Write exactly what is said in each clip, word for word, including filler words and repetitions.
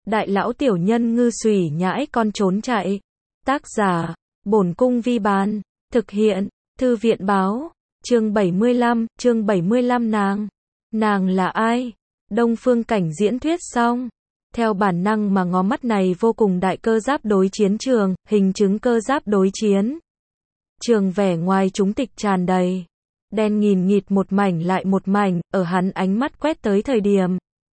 đại lão tiểu nhân ngư xùy nhãi con trốn chạy. Tác giả, Bổn Cung Vi Bán. Thực hiện, Thư viện Báo. Chương bảy mươi lăm, chương bảy mươi lăm nàng. Nàng là ai? Đông Phương Cảnh diễn thuyết xong. Theo bản năng mà ngó mắt này vô cùng đại cơ giáp đối chiến trường, hình chứng cơ giáp đối chiến. Trường vẻ ngoài chúng tịch tràn đầy. Đen nghìn nghịt một mảnh lại một mảnh, ở hắn ánh mắt quét tới thời điểm.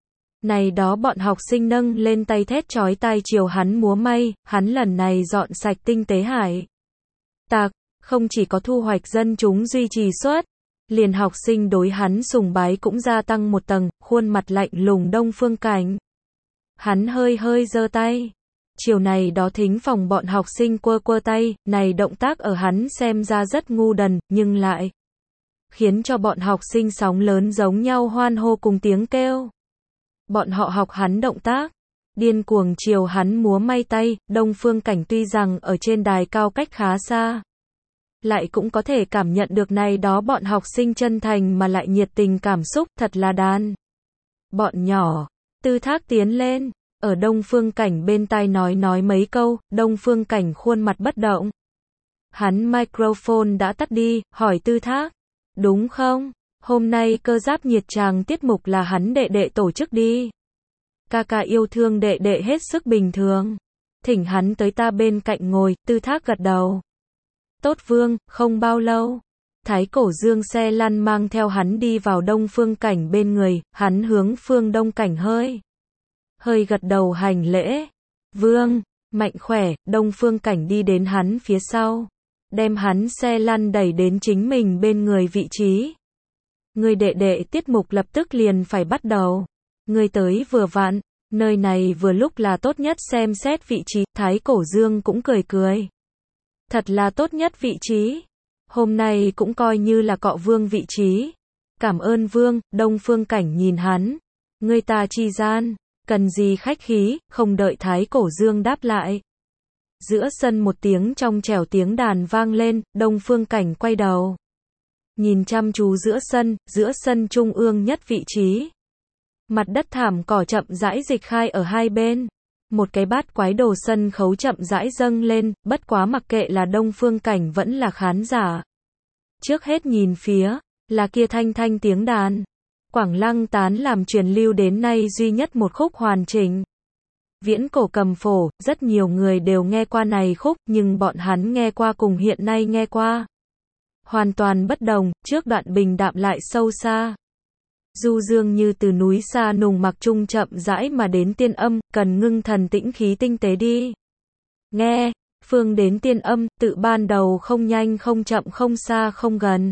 Này đó bọn học sinh nâng lên tay thét chói tai chiều hắn múa may, hắn lần này dọn sạch tinh tế hải. Tạc, không chỉ có thu hoạch dân chúng duy trì suất, liền học sinh đối hắn sùng bái cũng gia tăng một tầng, khuôn mặt lạnh lùng Đông Phương Cảnh. Hắn hơi hơi giơ tay. Chiều này đó thính phòng bọn học sinh quơ quơ tay, này động tác ở hắn xem ra rất ngu đần, nhưng lại khiến cho bọn học sinh sóng lớn giống nhau hoan hô cùng tiếng kêu. Bọn họ học hắn động tác, điên cuồng chiều hắn múa may tay. Đông Phương Cảnh tuy rằng ở trên đài cao cách khá xa, lại cũng có thể cảm nhận được này đó bọn học sinh chân thành mà lại nhiệt tình cảm xúc, thật là đàn. Bọn nhỏ, Tư Thác tiến lên, ở Đông Phương Cảnh bên tai nói nói mấy câu. Đông Phương Cảnh khuôn mặt bất động. Hắn microphone đã tắt đi, hỏi Tư Thác, đúng không? Hôm nay cơ giáp nhiệt tràng tiết mục là hắn đệ đệ tổ chức đi. Ca ca yêu thương đệ đệ hết sức bình thường. Thỉnh hắn tới ta bên cạnh ngồi. Tư Thác gật đầu. Tốt Vương. Không bao lâu, Thái Cổ Dương xe lăn mang theo hắn đi vào Đông Phương Cảnh bên người. Hắn hướng Phương Đông Cảnh hơi hơi gật đầu hành lễ. Vương, mạnh khỏe. Đông Phương Cảnh đi đến hắn phía sau, đem hắn xe lăn đẩy đến chính mình bên người vị trí. Người đệ đệ tiết mục lập tức liền phải bắt đầu. Người tới vừa vặn, nơi này vừa lúc là tốt nhất xem xét vị trí. Thái Cổ Dương cũng cười cười. Thật là tốt nhất vị trí. Hôm nay cũng coi như là cọ Vương vị trí. Cảm ơn Vương. Đông Phương Cảnh nhìn hắn. Người ta chi gian, cần gì khách khí. Không đợi Thái Cổ Dương đáp lại, giữa sân một tiếng trong trẻo tiếng đàn vang lên. Đông Phương Cảnh quay đầu, nhìn chăm chú giữa sân, giữa sân trung ương nhất vị trí. Mặt đất thảm cỏ chậm rãi dịch khai ở hai bên. Một cái bát quái đồ sân khấu chậm rãi dâng lên, bất quá mặc kệ là Đông Phương Cảnh vẫn là khán giả. Trước hết nhìn phía, là kia thanh thanh tiếng đàn. Quảng Lăng Tán làm truyền lưu đến nay duy nhất một khúc hoàn chỉnh. Viễn cổ cầm phổ, rất nhiều người đều nghe qua này khúc, nhưng bọn hắn nghe qua cùng hiện nay nghe qua hoàn toàn bất đồng. Trước đoạn bình đạm lại sâu xa, du dương như từ núi xa nùng mặc trung chậm rãi mà đến tiên âm, cần ngưng thần tĩnh khí tinh tế đi nghe. Phương đến tiên âm, tự ban đầu không nhanh không chậm không xa không gần,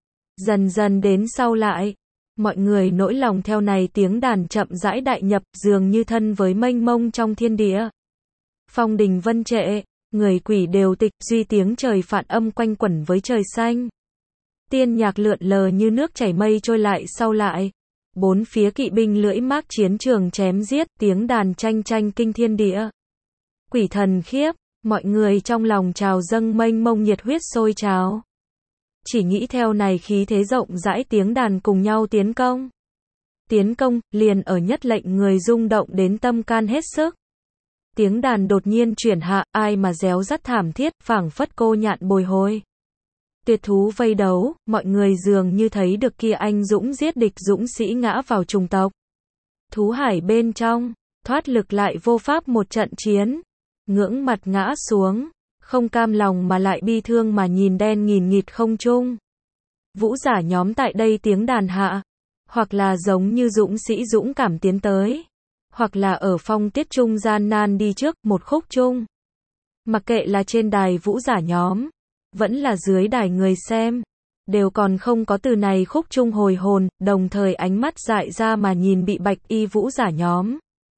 dần dần đến sau lại, mọi người nỗi lòng theo này tiếng đàn chậm rãi đại nhập, dường như thân với mênh mông trong thiên địa. Phong đình vân trệ, người quỷ đều tịch, duy tiếng trời phạn âm quanh quẩn với trời xanh. Tiên nhạc lượn lờ như nước chảy mây trôi lại sau lại. Bốn phía kỵ binh lưỡi mác chiến trường chém giết, tiếng đàn tranh tranh kinh thiên địa. Quỷ thần khiếp, mọi người trong lòng trào dâng mênh mông nhiệt huyết sôi trào. Chỉ nghĩ theo này khí thế rộng rãi tiếng đàn cùng nhau tiến công. Tiến công, liền ở nhất lệnh người rung động đến tâm can hết sức. Tiếng đàn đột nhiên chuyển hạ, ai mà réo rắt thảm thiết, phảng phất cô nhạn bồi hồi. Tuyệt thú vây đấu, mọi người dường như thấy được kia anh dũng giết địch dũng sĩ ngã vào trùng tộc. Thú hải bên trong, thoát lực lại vô pháp một trận chiến. Ngưỡng mặt ngã xuống, không cam lòng mà lại bi thương mà nhìn đen nghìn nghịt không trung. Vũ giả nhóm tại đây tiếng đàn hạ, hoặc là giống như dũng sĩ dũng cảm tiến tới, hoặc là ở phong tiết trung gian nan đi trước một khúc chung. Mặc kệ là trên đài vũ giả nhóm, vẫn là dưới đài người xem, đều còn không có từ này khúc chung hồi hồn, đồng thời ánh mắt dại ra mà nhìn bị bạch y vũ giả nhóm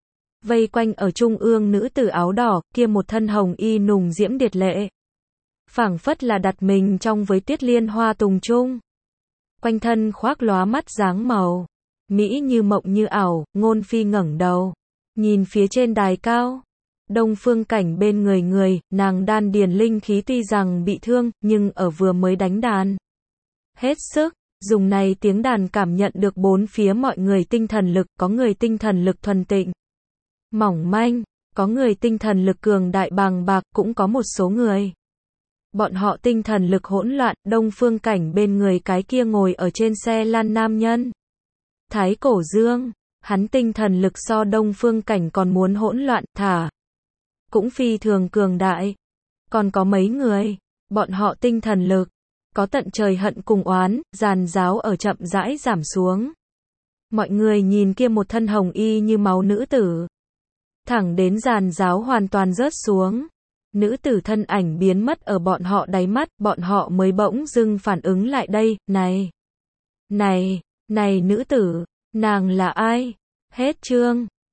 vây quanh ở trung ương nữ tử áo đỏ, kia một thân hồng y nùng diễm điệt lệ. Phảng phất là đặt mình trong với tuyết liên hoa tùng trung. Quanh thân khoác lóa mắt dáng màu, mỹ như mộng như ảo. Ngôn phi ngẩng đầu, nhìn phía trên đài cao. Đông Phương Cảnh bên người người, nàng đan điền linh khí tuy rằng bị thương, nhưng ở vừa mới đánh đàn hết sức, dùng này tiếng đàn cảm nhận được bốn phía mọi người tinh thần lực, có người tinh thần lực thuần tịnh, mỏng manh, có người tinh thần lực cường đại bàng bạc, cũng có một số người. Bọn họ tinh thần lực hỗn loạn, Đông Phương Cảnh bên người cái kia ngồi ở trên xe lan nam nhân. Thái Cổ Dương, hắn tinh thần lực so Đông Phương Cảnh còn muốn hỗn loạn, thả. Cũng phi thường cường đại. Còn có mấy người, bọn họ tinh thần lực, có tận trời hận cùng oán, giàn giáo ở chậm rãi giảm xuống. Mọi người nhìn kia một thân hồng y như máu nữ tử. Thẳng đến giàn giáo hoàn toàn rớt xuống. Nữ tử thân ảnh biến mất ở bọn họ đáy mắt, bọn họ mới bỗng dưng phản ứng lại đây, này, này, này nữ tử, nàng là ai? Hết chương.